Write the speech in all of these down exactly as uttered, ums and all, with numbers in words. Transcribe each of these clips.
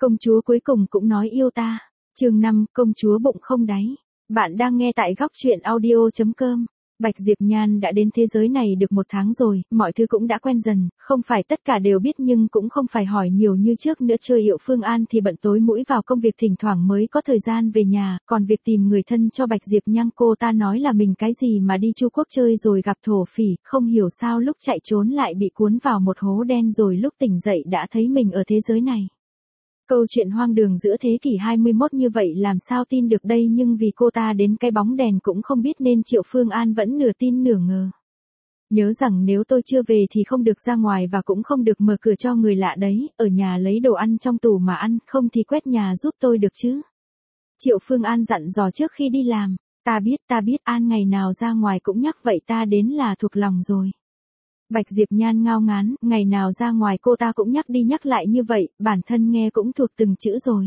Công chúa cuối cùng cũng nói yêu ta. Chương năm, công chúa bụng không đáy. Bạn đang nghe tại góc truyện audio chấm com. Bạch Diệp Nhan đã đến thế giới này được một tháng rồi, mọi thứ cũng đã quen dần, không phải tất cả đều biết nhưng cũng không phải hỏi nhiều như trước nữa. Chơi Yệu Phương An thì bận tối mũi vào công việc, thỉnh thoảng mới có thời gian về nhà, còn việc tìm người thân cho Bạch Diệp Nhan, cô ta nói là mình cái gì mà đi Chu Quốc chơi rồi gặp thổ phỉ, không hiểu sao lúc chạy trốn lại bị cuốn vào một hố đen rồi lúc tỉnh dậy đã thấy mình ở thế giới này. Câu chuyện hoang đường giữa thế kỷ hai mươi mốt như vậy làm sao tin được đây, nhưng vì cô ta đến cái bóng đèn cũng không biết nên Triệu Phương An vẫn nửa tin nửa ngờ. Nhớ rằng nếu tôi chưa về thì không được ra ngoài và cũng không được mở cửa cho người lạ đấy, ở nhà lấy đồ ăn trong tủ mà ăn, không thì quét nhà giúp tôi được chứ. Triệu Phương An dặn dò trước khi đi làm, ta biết ta biết An ngày nào ra ngoài cũng nhắc vậy ta đến là thuộc lòng rồi. Bạch Diệp Nhan ngao ngán, ngày nào ra ngoài cô ta cũng nhắc đi nhắc lại như vậy, bản thân nghe cũng thuộc từng chữ rồi.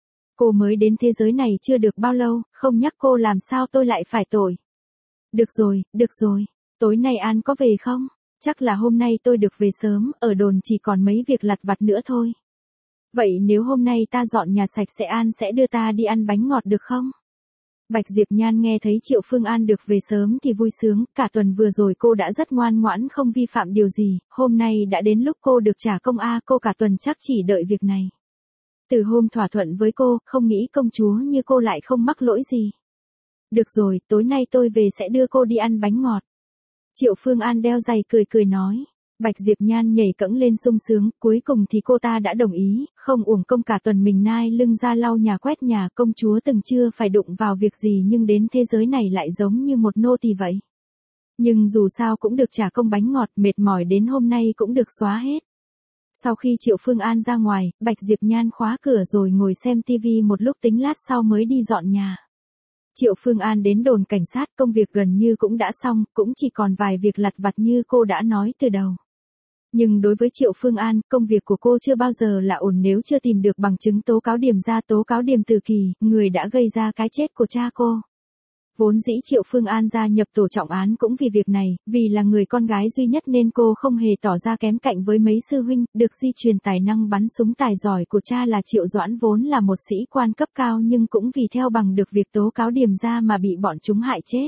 Cô mới đến thế giới này chưa được bao lâu, không nhắc cô làm sao tôi lại phải tội. Được rồi, được rồi, tối nay An có về không? Chắc là hôm nay tôi được về sớm, ở đồn chỉ còn mấy việc lặt vặt nữa thôi. Vậy nếu hôm nay ta dọn nhà sạch sẽ An sẽ đưa ta đi ăn bánh ngọt được không? Bạch Diệp Nhan nghe thấy Triệu Phương An được về sớm thì vui sướng, cả tuần vừa rồi cô đã rất ngoan ngoãn không vi phạm điều gì, hôm nay đã đến lúc cô được trả công a, cô cả tuần chắc chỉ đợi việc này. Từ hôm thỏa thuận với cô, không nghĩ công chúa như cô lại không mắc lỗi gì. Được rồi, tối nay tôi về sẽ đưa cô đi ăn bánh ngọt. Triệu Phương An đeo giày cười cười nói. Bạch Diệp Nhan nhảy cẫng lên sung sướng, cuối cùng thì cô ta đã đồng ý, không uổng công cả tuần mình nai lưng ra lau nhà quét nhà. Công chúa từng chưa phải đụng vào việc gì nhưng đến thế giới này lại giống như một nô tỳ vậy. Nhưng dù sao cũng được trả công bánh ngọt, mệt mỏi đến hôm nay cũng được xóa hết. Sau khi Triệu Phương An ra ngoài, Bạch Diệp Nhan khóa cửa rồi ngồi xem tivi một lúc, tính lát sau mới đi dọn nhà. Triệu Phương An đến đồn cảnh sát, công việc gần như cũng đã xong, cũng chỉ còn vài việc lặt vặt như cô đã nói từ đầu. Nhưng đối với Triệu Phương An, công việc của cô chưa bao giờ là ổn nếu chưa tìm được bằng chứng tố cáo Điềm Gia, tố cáo Điềm Từ Kỳ, người đã gây ra cái chết của cha cô. Vốn dĩ Triệu Phương An gia nhập tổ trọng án cũng vì việc này, vì là người con gái duy nhất nên cô không hề tỏ ra kém cạnh với mấy sư huynh, được di truyền tài năng bắn súng tài giỏi của cha là Triệu Doãn vốn là một sĩ quan cấp cao nhưng cũng vì theo bằng được việc tố cáo Điềm Gia mà bị bọn chúng hại chết.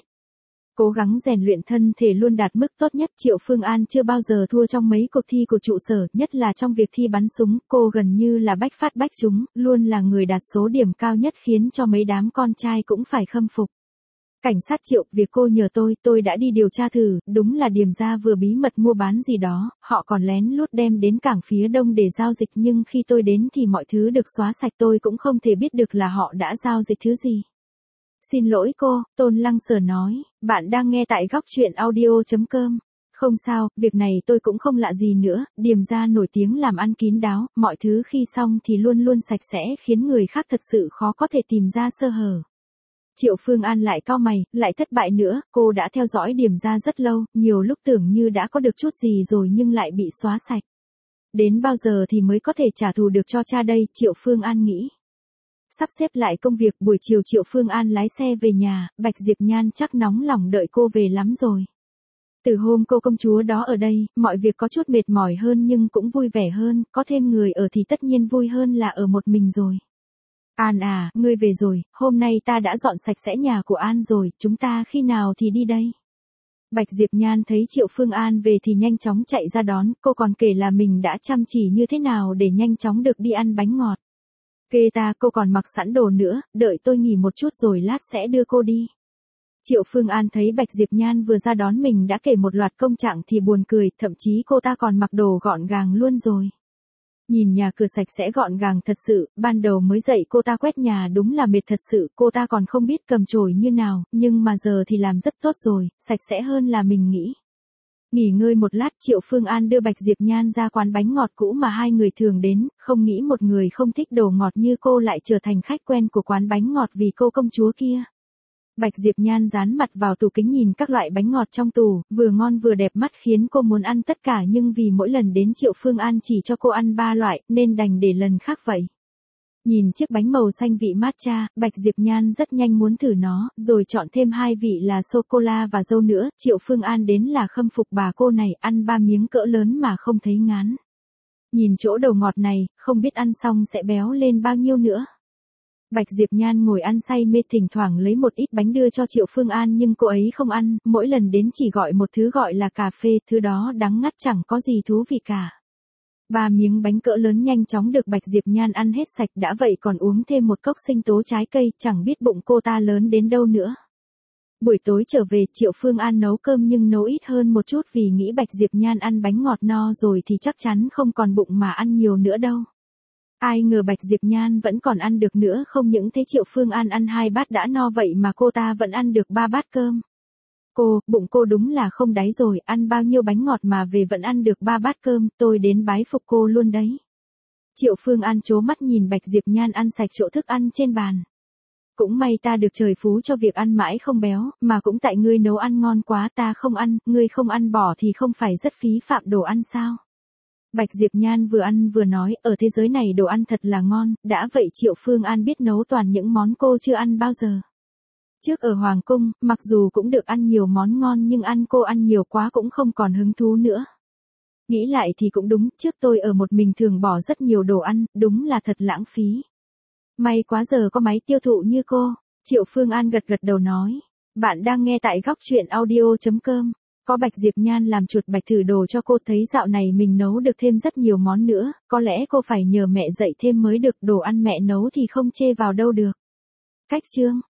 Cố gắng rèn luyện thân thể luôn đạt mức tốt nhất, Triệu Phương An chưa bao giờ thua trong mấy cuộc thi của trụ sở, nhất là trong việc thi bắn súng, cô gần như là bách phát bách trúng, luôn là người đạt số điểm cao nhất khiến cho mấy đám con trai cũng phải khâm phục. Cảnh sát Triệu, việc cô nhờ tôi, tôi đã đi điều tra thử, đúng là Điềm Gia vừa bí mật mua bán gì đó, họ còn lén lút đem đến cảng phía đông để giao dịch nhưng khi tôi đến thì mọi thứ được xóa sạch, tôi cũng không thể biết được là họ đã giao dịch thứ gì. Xin lỗi cô, Tôn Lăng Sở nói, bạn đang nghe tại góc truyện audio chấm com. Không sao, việc này tôi cũng không lạ gì nữa, Điềm Gia nổi tiếng làm ăn kín đáo, mọi thứ khi xong thì luôn luôn sạch sẽ khiến người khác thật sự khó có thể tìm ra sơ hở. Triệu Phương An lại cau mày, lại thất bại nữa, cô đã theo dõi Điềm Gia rất lâu, nhiều lúc tưởng như đã có được chút gì rồi nhưng lại bị xóa sạch. Đến bao giờ thì mới có thể trả thù được cho cha đây, Triệu Phương An nghĩ. Sắp xếp lại công việc, buổi chiều Triệu Phương An lái xe về nhà, Bạch Diệp Nhan chắc nóng lòng đợi cô về lắm rồi. Từ hôm cô công chúa đó ở đây, mọi việc có chút mệt mỏi hơn nhưng cũng vui vẻ hơn, có thêm người ở thì tất nhiên vui hơn là ở một mình rồi. An à, ngươi về rồi, hôm nay ta đã dọn sạch sẽ nhà của An rồi, chúng ta khi nào thì đi đây? Bạch Diệp Nhan thấy Triệu Phương An về thì nhanh chóng chạy ra đón, cô còn kể là mình đã chăm chỉ như thế nào để nhanh chóng được đi ăn bánh ngọt. Kê ta, cô còn mặc sẵn đồ nữa, đợi tôi nghỉ một chút rồi lát sẽ đưa cô đi. Triệu Phương An thấy Bạch Diệp Nhan vừa ra đón mình đã kể một loạt công trạng thì buồn cười, thậm chí cô ta còn mặc đồ gọn gàng luôn rồi. Nhìn nhà cửa sạch sẽ gọn gàng thật sự, ban đầu mới dậy cô ta quét nhà đúng là mệt thật sự, cô ta còn không biết cầm chổi như nào, nhưng mà giờ thì làm rất tốt rồi, sạch sẽ hơn là mình nghĩ. Nghỉ ngơi một lát, Triệu Phương An đưa Bạch Diệp Nhan ra quán bánh ngọt cũ mà hai người thường đến, không nghĩ một người không thích đồ ngọt như cô lại trở thành khách quen của quán bánh ngọt vì cô công chúa kia. Bạch Diệp Nhan dán mặt vào tủ kính nhìn các loại bánh ngọt trong tủ, vừa ngon vừa đẹp mắt khiến cô muốn ăn tất cả nhưng vì mỗi lần đến Triệu Phương An chỉ cho cô ăn ba loại, nên đành để lần khác vậy. Nhìn chiếc bánh màu xanh vị matcha, Bạch Diệp Nhan rất nhanh muốn thử nó, rồi chọn thêm hai vị là sô-cô-la và dâu nữa, Triệu Phương An đến là khâm phục bà cô này, ăn ba miếng cỡ lớn mà không thấy ngán. Nhìn chỗ đầu ngọt này, không biết ăn xong sẽ béo lên bao nhiêu nữa. Bạch Diệp Nhan ngồi ăn say mê, thỉnh thoảng lấy một ít bánh đưa cho Triệu Phương An nhưng cô ấy không ăn, mỗi lần đến chỉ gọi một thứ gọi là cà phê, thứ đó đắng ngắt chẳng có gì thú vị cả. Ba miếng bánh cỡ lớn nhanh chóng được Bạch Diệp Nhan ăn hết sạch, đã vậy còn uống thêm một cốc sinh tố trái cây, chẳng biết bụng cô ta lớn đến đâu nữa. Buổi tối trở về, Triệu Phương An nấu cơm nhưng nấu ít hơn một chút vì nghĩ Bạch Diệp Nhan ăn bánh ngọt no rồi thì chắc chắn không còn bụng mà ăn nhiều nữa đâu. Ai ngờ Bạch Diệp Nhan vẫn còn ăn được nữa, không những thế Triệu Phương An ăn hai bát đã no vậy mà cô ta vẫn ăn được ba bát cơm. Cô, bụng cô đúng là không đáy rồi, ăn bao nhiêu bánh ngọt mà về vẫn ăn được ba bát cơm, tôi đến bái phục cô luôn đấy. Triệu Phương An trố mắt nhìn Bạch Diệp Nhan ăn sạch chỗ thức ăn trên bàn. Cũng may ta được trời phú cho việc ăn mãi không béo, mà cũng tại ngươi nấu ăn ngon quá ta không ăn, ngươi không ăn bỏ thì không phải rất phí phạm đồ ăn sao? Bạch Diệp Nhan vừa ăn vừa nói, ở thế giới này đồ ăn thật là ngon, đã vậy Triệu Phương An biết nấu toàn những món cô chưa ăn bao giờ. Trước ở Hoàng Cung, mặc dù cũng được ăn nhiều món ngon nhưng ăn cô ăn nhiều quá cũng không còn hứng thú nữa. Nghĩ lại thì cũng đúng, trước tôi ở một mình thường bỏ rất nhiều đồ ăn, đúng là thật lãng phí. May quá giờ có máy tiêu thụ như cô. Triệu Phương An gật gật đầu nói. Bạn đang nghe tại góc truyện audio chấm com. Có Bạch Diệp Nhan làm chuột bạch thử đồ cho cô, thấy dạo này mình nấu được thêm rất nhiều món nữa, có lẽ cô phải nhờ mẹ dạy thêm mới được, đồ ăn mẹ nấu thì không chê vào đâu được. Cách chương